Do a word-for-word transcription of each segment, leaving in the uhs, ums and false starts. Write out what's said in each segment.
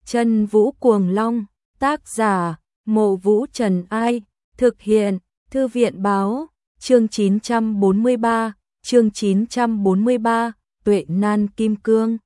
Chân Vũ Cuồng Long, tác giả, Mộ Vũ Trần Ai, thực hiện, Thư viện Báo, chương chín trăm bốn mươi ba, chương chín trăm bốn mươi ba, Tuệ Nan Kim Cương.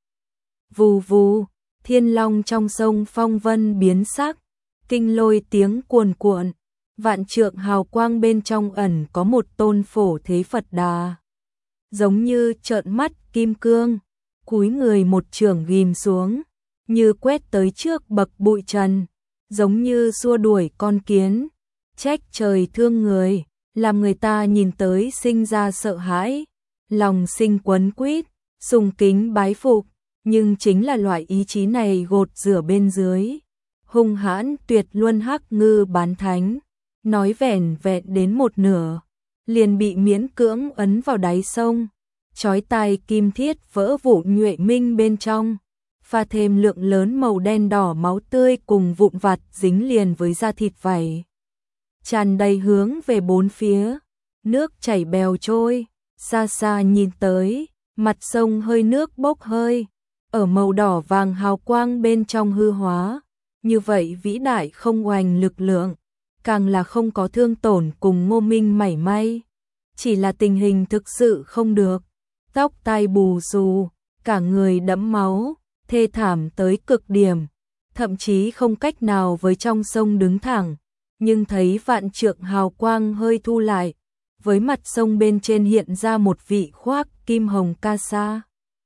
Vù vù, thiên long trong sông phong vân biến sắc, kinh lôi tiếng cuồn cuộn, vạn trượng hào quang bên trong ẩn có một tôn phổ thế Phật Đà. Giống như trợn mắt kim cương, cúi người một chưởng ghim xuống, như quét tới trước bậc bụi trần, giống như xua đuổi con kiến, trách trời thương người, làm người ta nhìn tới sinh ra sợ hãi, lòng sinh quấn quýt, sùng kính bái phục, nhưng chính là loại ý chí này gột rửa bên dưới. Hung hãn tuyệt luân Hắc Ngư Bán Thánh, nói vẻn vẹn đến một nửa, liền bị miễn cưỡng ấn vào đáy sông, chói tai kim thiết vỡ vụn nhuệ minh bên trong, pha thêm lượng lớn màu đen đỏ máu tươi cùng vụn vặt dính liền với da thịt vảy, tràn đầy hướng về bốn phía, nước chảy bèo trôi, xa xa nhìn tới, mặt sông hơi nước bốc hơi, ở màu đỏ vàng hào quang bên trong hư hóa, như vậy vĩ đại không oanh lực lượng, càng là không có thương tổn cùng Ngô Minh mảy may, chỉ là tình hình thực sự không được, tóc tai bù xù, cả người đẫm máu, thê thảm tới cực điểm, thậm chí không cách nào với trong sông đứng thẳng, nhưng thấy vạn trượng hào quang hơi thu lại, với mặt sông bên trên hiện ra một vị khoác kim hồng ca sa,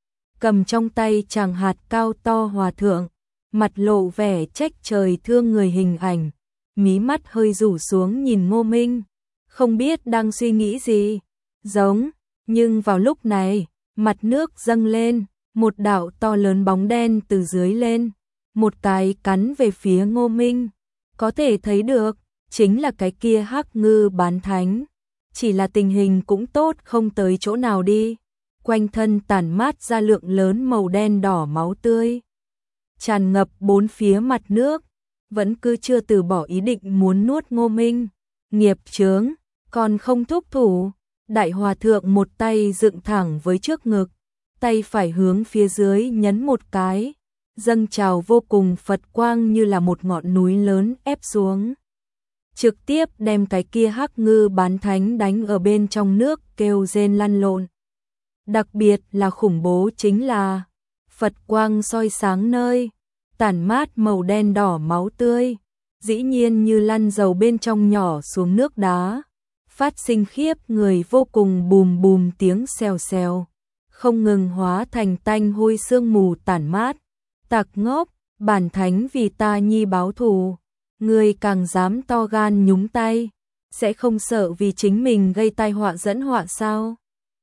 cầm trong tay tràng hạt cao to hòa thượng, mặt lộ vẻ trách trời thương người hình ảnh, mí mắt hơi rủ xuống nhìn Ngô Minh, không biết đang suy nghĩ gì, giống, nhưng vào lúc này, mặt nước dâng lên, một đạo to lớn bóng đen từ dưới lên, một cái cắn về phía Ngô Minh, có thể thấy được, chính là cái kia Hắc Ngư Bán Thánh, chỉ là tình hình cũng tốt không tới chỗ nào đi, quanh thân tản mát ra lượng lớn màu đen đỏ máu tươi, tràn ngập bốn phía mặt nước, vẫn cứ chưa từ bỏ ý định muốn nuốt Ngô Minh, nghiệp chướng, còn không thúc thủ, đại hòa thượng một tay dựng thẳng với trước ngực, tay phải hướng phía dưới nhấn một cái, dâng trào vô cùng Phật quang như là một ngọn núi lớn ép xuống, trực tiếp đem cái kia Hắc Ngư Bán Thánh đánh ở bên trong nước kêu rên lăn lộn. Đặc biệt là khủng bố chính là Phật quang soi sáng nơi tản mát màu đen đỏ máu tươi, dĩ nhiên như lăn dầu bên trong nhỏ xuống nước đá, phát sinh khiếp người vô cùng bùm bùm tiếng xèo xèo, không ngừng hóa thành tanh hôi sương mù tản mát. Tặc ngốc, bản thánh vì ta nhi báo thù, ngươi càng dám to gan nhúng tay, sẽ không sợ vì chính mình gây tai họa dẫn họa sao?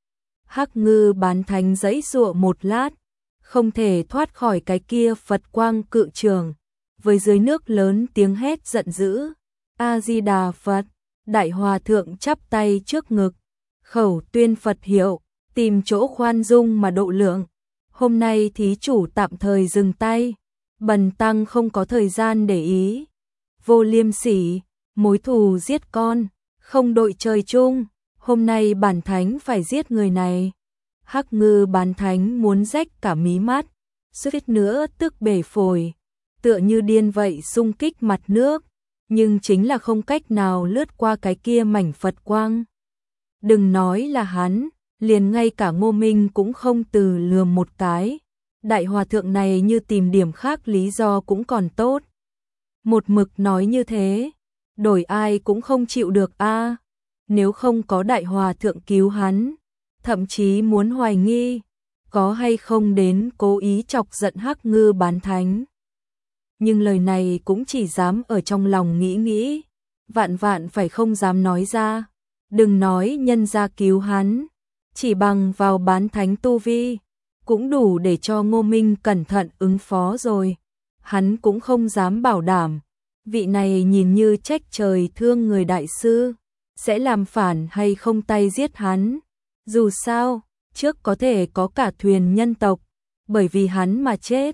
Hắc Ngư Bán Thánh giãy giụa một lát, không thể thoát khỏi cái kia Phật quang cự trường, với dưới nước lớn tiếng hét giận dữ, A Di Đà Phật, đại hòa thượng chắp tay trước ngực, khẩu tuyên Phật hiệu, tìm chỗ khoan dung mà độ lượng. Hôm nay thí chủ tạm thời dừng tay, bần tăng không có thời gian để ý. Vô liêm sỉ, mối thù giết con, không đội trời chung, hôm nay bản thánh phải giết người này. Hắc Ngư Bán Thánh muốn rách cả mí mắt, suýt nữa tức bể phổi, tựa như điên vậy xung kích mặt nước, nhưng chính là không cách nào lướt qua cái kia mảnh Phật quang. Đừng nói là hắn, liền ngay cả Ngô Minh cũng không từ lườm một cái. Đại hòa thượng này như tìm điểm khác lý do cũng còn tốt. Một mực nói như thế, đổi ai cũng không chịu được a. Nếu không có đại hòa thượng cứu hắn, thậm chí muốn hoài nghi, có hay không đến cố ý chọc giận Hắc Ngư Bán Thánh. Nhưng lời này cũng chỉ dám ở trong lòng nghĩ nghĩ, vạn vạn phải không dám nói ra. Đừng nói nhân gia cứu hắn, chỉ bằng vào Bán Thánh tu vi, cũng đủ để cho Ngô Minh cẩn thận ứng phó rồi. Hắn cũng không dám bảo đảm, vị này nhìn như trách trời thương người đại sư, sẽ làm phản hay không tay giết hắn. Dù sao, trước có thể có cả thuyền nhân tộc, bởi vì hắn mà chết.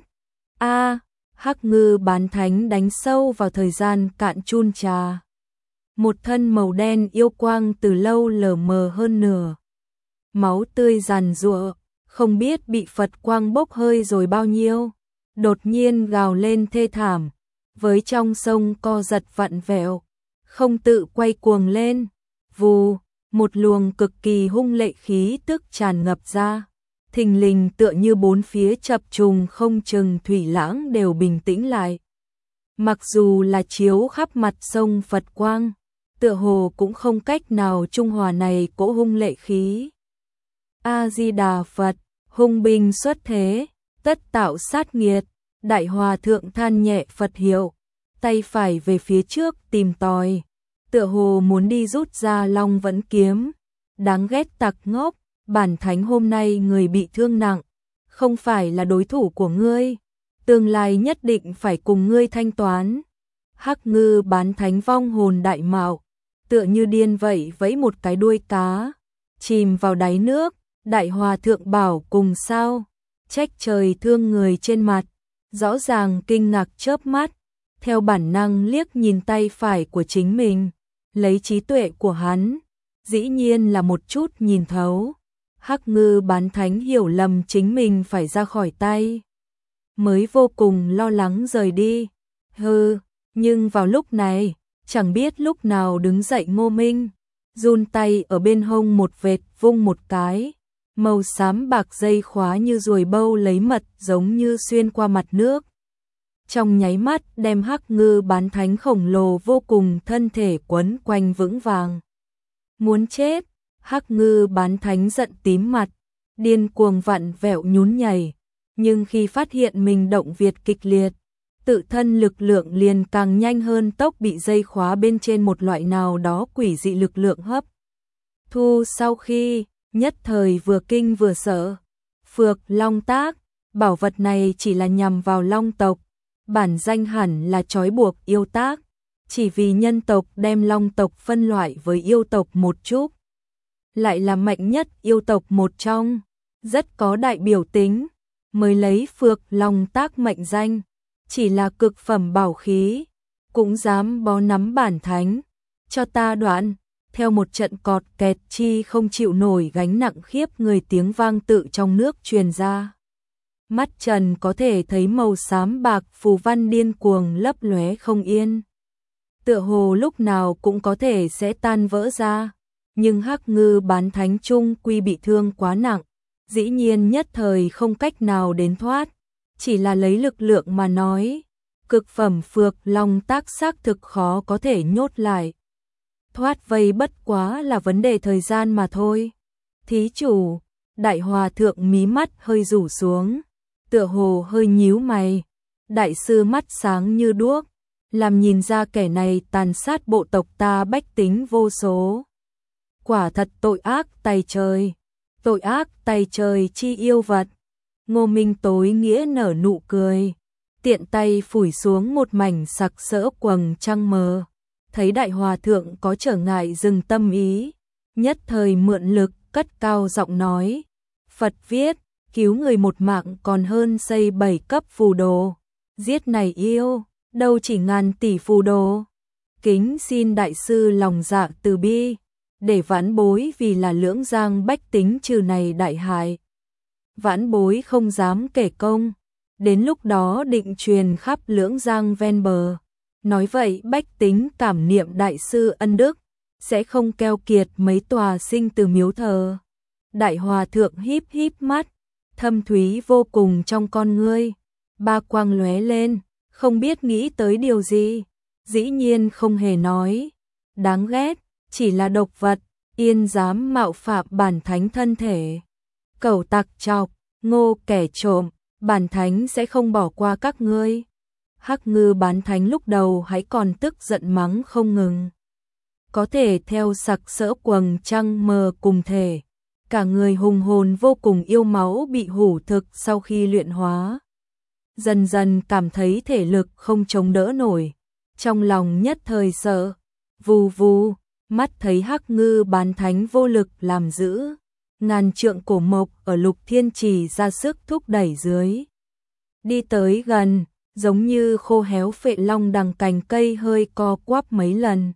A, Hắc Ngư Bán Thánh đánh sâu vào thời gian cạn chun trà. Một thân màu đen yêu quang từ lâu lờ mờ hơn nửa. Máu tươi giàn giụa, không biết bị Phật quang bốc hơi rồi bao nhiêu. đột nhiên gào lên thê thảm, với trong sông co giật vặn vẹo, không tự quay cuồng lên, vù, một luồng cực kỳ hung lệ khí tức tràn ngập ra, thình lình tựa như bốn phía chập trùng không chừng thủy lãng đều bình tĩnh lại. Mặc dù là chiếu khắp mặt sông Phật quang, tựa hồ cũng không cách nào trung hòa này cỗ hung lệ khí. A-di-đà Phật, hung binh xuất thế, tất tạo sát nghiệt, đại hòa thượng than nhẹ Phật hiệu, tay phải về phía trước tìm tòi, tựa hồ muốn đi rút ra Long Vẫn kiếm. Đáng ghét tặc ngốc, bản thánh hôm nay người bị thương nặng, không phải là đối thủ của ngươi, tương lai nhất định phải cùng ngươi thanh toán. Hắc Ngư bán thánh vong hồn đại mạo, tựa như điên vậy vẫy một cái đuôi cá, chìm vào đáy nước. Đại hòa thượng bảo cùng sao, trách trời thương người trên mặt, rõ ràng kinh ngạc chớp mắt, theo bản năng liếc nhìn tay phải của chính mình, lấy trí tuệ của hắn, dĩ nhiên là một chút nhìn thấu. Hắc Ngư bán thánh hiểu lầm chính mình phải ra khỏi tay, mới vô cùng lo lắng rời đi. Hừ, nhưng vào lúc này, chẳng biết lúc nào đứng dậy Ngô Minh, run tay ở bên hông một vệt vung một cái. Màu xám bạc dây khóa như ruồi bâu lấy mật giống như xuyên qua mặt nước. Trong nháy mắt đem Hắc Ngư bán thánh khổng lồ vô cùng thân thể quấn quanh vững vàng. Muốn chết, Hắc Ngư bán thánh giận tím mặt, điên cuồng vặn vẹo nhún nhảy. Nhưng khi phát hiện mình động Việt kịch liệt, tự thân lực lượng liền càng nhanh hơn tốc bị dây khóa bên trên một loại nào đó quỷ dị lực lượng hấp thu sau khi nhất thời vừa kinh vừa sợ. Phược Long Tác, bảo vật này chỉ là nhằm vào Long tộc, bản danh hẳn là trói buộc yêu tác, chỉ vì nhân tộc đem Long tộc phân loại với yêu tộc một chút, lại là mạnh nhất yêu tộc một trong, rất có đại biểu tính, mới lấy Phược Long Tác mệnh danh, chỉ là cực phẩm bảo khí, cũng dám bó nắm bản thánh, cho ta đoạn. Theo một trận cọt kẹt chi không chịu nổi gánh nặng khiếp người tiếng vang tự trong nước truyền ra. Mắt Trần có thể thấy màu xám bạc phù văn điên cuồng lấp lóe không yên. Tựa hồ lúc nào cũng có thể sẽ tan vỡ ra, nhưng Hắc Ngư bán thánh trung quy bị thương quá nặng, dĩ nhiên nhất thời không cách nào đến thoát, chỉ là lấy lực lượng mà nói, cực phẩm Phược Long Tác xác thực khó có thể nhốt lại. Thoát vây bất quá là vấn đề thời gian mà thôi. Thí chủ, đại hòa thượng mí mắt hơi rủ xuống, tựa hồ hơi nhíu mày. Đại sư mắt sáng như đuốc, làm nhìn ra kẻ này tàn sát bộ tộc ta bách tính vô số. Quả thật tội ác tày trời, tội ác tày trời chi yêu vật. Ngô Minh tối nghĩa nở nụ cười, tiện tay phủi xuống một mảnh sặc sỡ quầng trăng mờ. Thấy đại hòa thượng có trở ngại dừng tâm ý, nhất thời mượn lực cất cao giọng nói, Phật viết, cứu người một mạng còn hơn xây bảy cấp phù đồ, giết này yêu, đâu chỉ ngàn tỷ phù đồ. Kính xin đại sư lòng dạ từ bi, để vãn bối vì là Lưỡng Giang bách tính trừ này đại hại. Vãn bối không dám kể công, đến lúc đó định truyền khắp Lưỡng Giang ven bờ. Nói vậy bách tính cảm niệm đại sư ân đức, sẽ không keo kiệt mấy tòa sinh từ miếu thờ. Đại hòa thượng híp híp mắt, thâm thúy vô cùng trong con ngươi, ba quang lóe lên, không biết nghĩ tới điều gì, dĩ nhiên không hề nói. Đáng ghét, chỉ là độc vật, yên dám mạo phạm bản thánh thân thể. Cẩu tặc chọc, ngô kẻ trộm, bản thánh sẽ không bỏ qua các ngươi. Hắc Ngư bán thánh lúc đầu hãy còn tức giận mắng không ngừng. Có thể theo sặc sỡ quầng trăng mờ cùng thể, cả người hùng hồn vô cùng yêu máu bị hủ thực sau khi luyện hóa. Dần dần cảm thấy thể lực không chống đỡ nổi, trong lòng nhất thời sợ, vù vù, mắt thấy Hắc Ngư bán thánh vô lực làm giữ. Ngàn trượng cổ mộc ở Lục Thiên Trì ra sức thúc đẩy dưới. Đi tới gần, giống như khô héo phệ long đằng cành cây hơi co quắp mấy lần.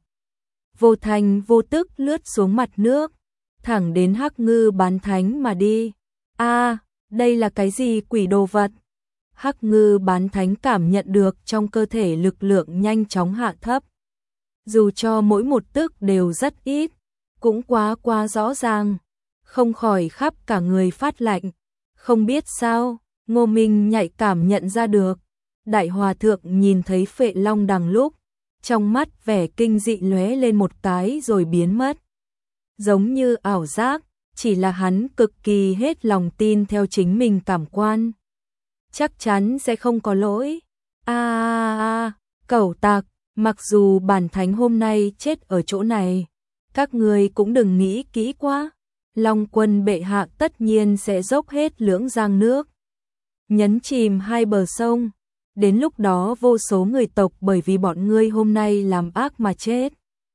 Vô thành vô tức lướt xuống mặt nước, thẳng đến Hắc Ngư bán thánh mà đi. A, đây là cái gì quỷ đồ vật? Hắc Ngư Bán Thánh cảm nhận được trong cơ thể lực lượng nhanh chóng hạ thấp. Dù cho mỗi một tức đều rất ít, cũng quá quá rõ ràng, không khỏi khắp cả người phát lạnh. Không biết sao, Ngô Minh nhạy cảm nhận ra được. Đại Hòa Thượng nhìn thấy Phệ Long Đằng lúc, trong mắt vẻ kinh dị lóe lên một cái rồi biến mất. Giống như ảo giác, chỉ là hắn cực kỳ hết lòng tin theo chính mình cảm quan. Chắc chắn sẽ không có lỗi. A a a, cẩu tặc, mặc dù bản thánh hôm nay chết ở chỗ này, các người cũng đừng nghĩ kỹ quá. Long Quân bệ hạ tất nhiên sẽ dốc hết lưỡng giang nước, nhấn chìm hai bờ sông. Đến lúc đó vô số người tộc bởi vì bọn ngươi hôm nay làm ác mà chết.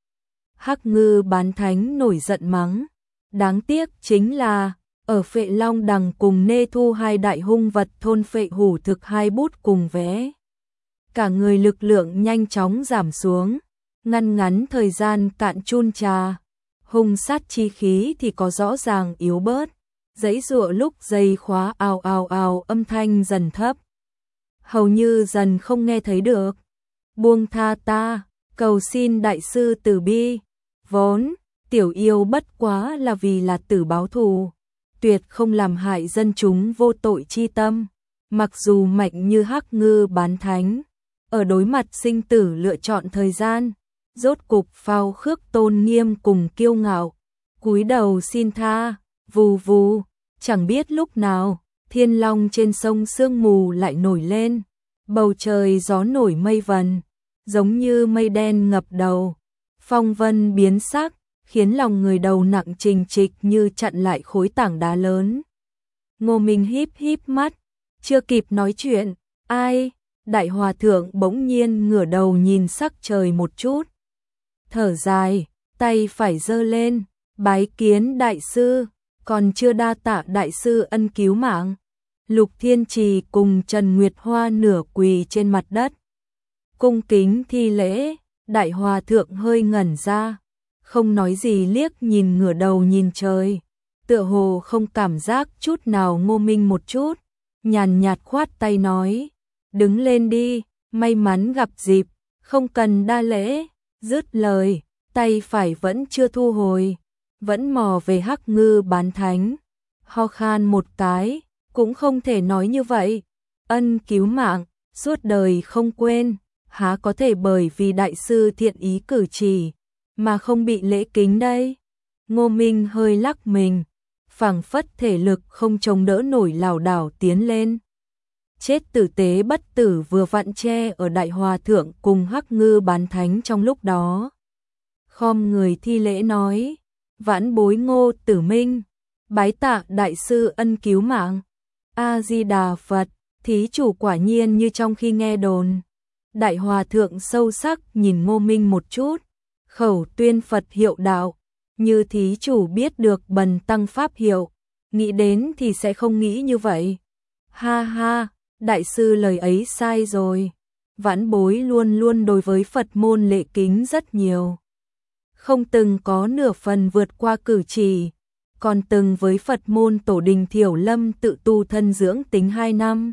Hắc Ngư Bán Thánh nổi giận mắng. Đáng tiếc chính là, ở Phệ Long Đằng cùng Nê Thu hai đại hung vật thôn phệ hủ thực hai bút cùng vẽ. Cả người lực lượng nhanh chóng giảm xuống, ngăn ngắn thời gian cạn chun trà. Hung sát chi khí thì có rõ ràng yếu bớt, giãy giụa lúc dây khóa ào ào ào âm thanh dần thấp. Hầu như dần không nghe thấy được. Buông tha ta, cầu xin đại sư từ bi. Vốn, tiểu yêu bất quá là vì là tử báo thù, tuyệt không làm hại dân chúng vô tội chi tâm. Mặc dù mạnh như Hắc Ngư Bán Thánh, ở đối mặt sinh tử lựa chọn thời gian, rốt cục phao khước tôn nghiêm cùng kiêu ngạo, cúi đầu xin tha. Vù vù, chẳng biết lúc nào, thiên long trên sông sương mù lại nổi lên, bầu trời gió nổi mây vần, giống như mây đen ngập đầu, phong vân biến sắc, khiến lòng người đầu nặng trình trịch như chặn lại khối tảng đá lớn. Ngô Minh híp híp mắt, chưa kịp nói chuyện, ai? Đại Hòa Thượng bỗng nhiên ngửa đầu nhìn sắc trời một chút, thở dài, tay phải giơ lên, bái kiến đại sư. Còn chưa đa tạ đại sư ân cứu mạng. Lục Thiên Trì cùng Trần Nguyệt Hoa nửa quỳ trên mặt đất, cung kính thi lễ. Đại Hòa Thượng hơi ngẩn ra, không nói gì, liếc nhìn ngửa đầu nhìn trời, tựa hồ không cảm giác chút nào Ngô Minh một chút, nhàn nhạt khoát tay nói, đứng lên đi, may mắn gặp dịp, không cần đa lễ. Dứt lời, tay phải vẫn chưa thu hồi, vẫn mò về Hắc Ngư Bán Thánh, ho khan một cái, cũng không thể nói như vậy. Ân cứu mạng, suốt đời không quên, há có thể bởi vì đại sư thiện ý cử chỉ mà không bị lễ kính đây. Ngô Minh hơi lắc mình, phảng phất thể lực không chống đỡ nổi lảo đảo tiến lên. Chết tử tế bất tử vừa vặn che ở Đại Hòa Thượng cùng Hắc Ngư Bán Thánh trong lúc đó. Khom người thi lễ nói, vãn bối Ngô Tử Minh, bái tạ đại sư ân cứu mạng. A Di Đà Phật, thí chủ quả nhiên như trong khi nghe đồn. Đại Hòa Thượng sâu sắc nhìn Ngô Minh một chút, khẩu tuyên Phật hiệu đạo, như thí chủ biết được bần tăng pháp hiệu, nghĩ đến thì sẽ không nghĩ như vậy. Ha ha, đại sư lời ấy sai rồi, vãn bối luôn luôn đối với Phật môn lễ kính rất nhiều, không từng có nửa phần vượt qua cử chỉ, còn từng với Phật môn tổ đình Thiểu Lâm tự tu thân dưỡng tính hai năm.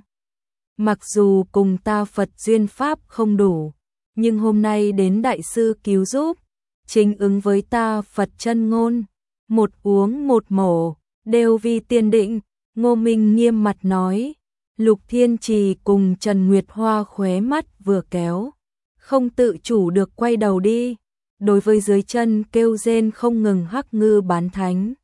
Mặc dù cùng ta Phật duyên pháp không đủ, nhưng hôm nay đến đại sư cứu giúp, chính ứng với ta Phật chân ngôn, một uống một mổ, đều vì tiền định. Ngô Minh nghiêm mặt nói. Lục Thiên Trì cùng Trần Nguyệt Hoa khóe mắt vừa kéo, không tự chủ được quay đầu đi, đối với dưới chân kêu rên không ngừng Hắc Ngư Bán Thánh.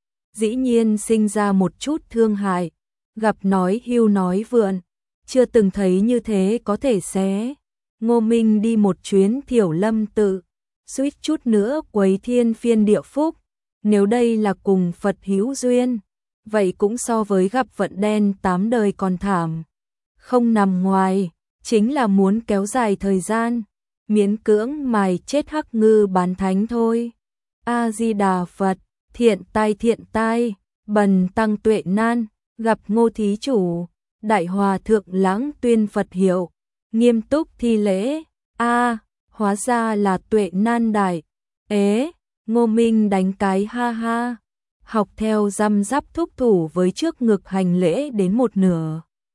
Dĩ nhiên sinh ra một chút thương hại, gặp nói hưu nói vượn, chưa từng thấy như thế có thể xé. Ngô Minh đi một chuyến Thiểu Lâm tự, suýt chút nữa quấy thiên phiên địa phúc, nếu đây là cùng Phật hữu duyên, vậy cũng so với gặp vận đen tám đời còn thảm. Không nằm ngoài, chính là muốn kéo dài thời gian, miễn cưỡng mài chết Hắc Ngư Bán Thánh thôi. A Di Đà Phật, thiện tai thiện tai, bần tăng tuệ nan, gặp Ngô thí chủ. Đại Hòa Thượng lãng tuyên Phật hiệu, nghiêm túc thi lễ. A, hóa ra là tuệ nan đại. Ế, Ngô Minh đánh cái ha ha, học theo răm rắp thúc thủ với trước ngực hành lễ đến một nửa.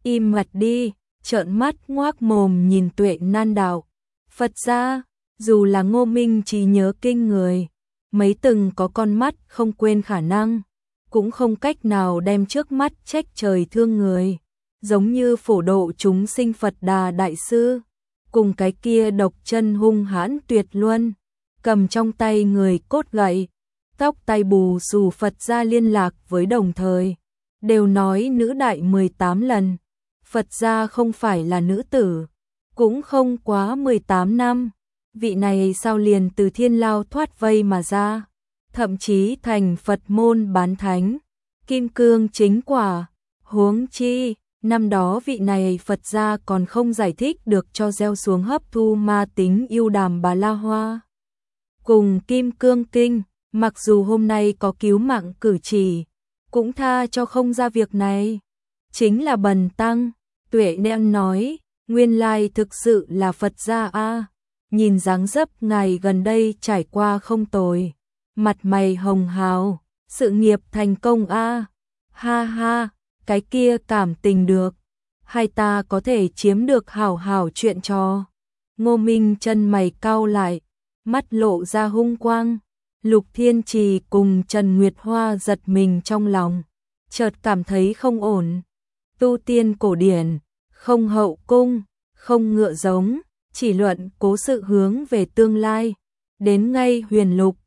im mặt đi, trợn mắt ngoác mồm nhìn Tuệ nan đạo. Phật gia, dù là Ngô Minh trí nhớ kinh người, mấy từng có con mắt không quên khả năng, cũng không cách nào đem trước mắt trách trời thương người, giống như phổ độ chúng sinh Phật Đà Đại Sư, cùng cái kia độc chân hung hãn tuyệt luân, cầm trong tay người cốt gậy, tóc tay bù xù Phật gia liên lạc với đồng thời, đều nói nữ đại mười tám lần, Phật gia không phải là nữ tử, cũng không quá mười tám năm, vị này sao liền từ thiên lao thoát vây mà ra, thậm chí thành Phật môn bán thánh, kim cương chính quả, huống chi, năm đó vị này Phật gia còn không giải thích được cho gieo xuống hấp thu ma tính yêu đàm bà la hoa. Cùng kim cương kinh, mặc dù hôm nay có cứu mạng cử chỉ, cũng tha cho không ra việc này. Chính là bần tăng, Tuệ Nén nói, nguyên lai thực sự là Phật gia a, nhìn dáng dấp ngài gần đây trải qua không tồi, mặt mày hồng hào, sự nghiệp thành công a. Ha ha, cái kia cảm tình được, hai ta có thể chiếm được hảo hảo chuyện trò. Ngô Minh chân mày cau lại, mắt lộ ra hung quang. Lục Thiên Trì cùng Trần Nguyệt Hoa giật mình trong lòng, chợt cảm thấy không ổn. Tu tiên cổ điển, không hậu cung, không ngựa giống, chỉ luận cố sự hướng về tương lai. Đến ngay huyền lục,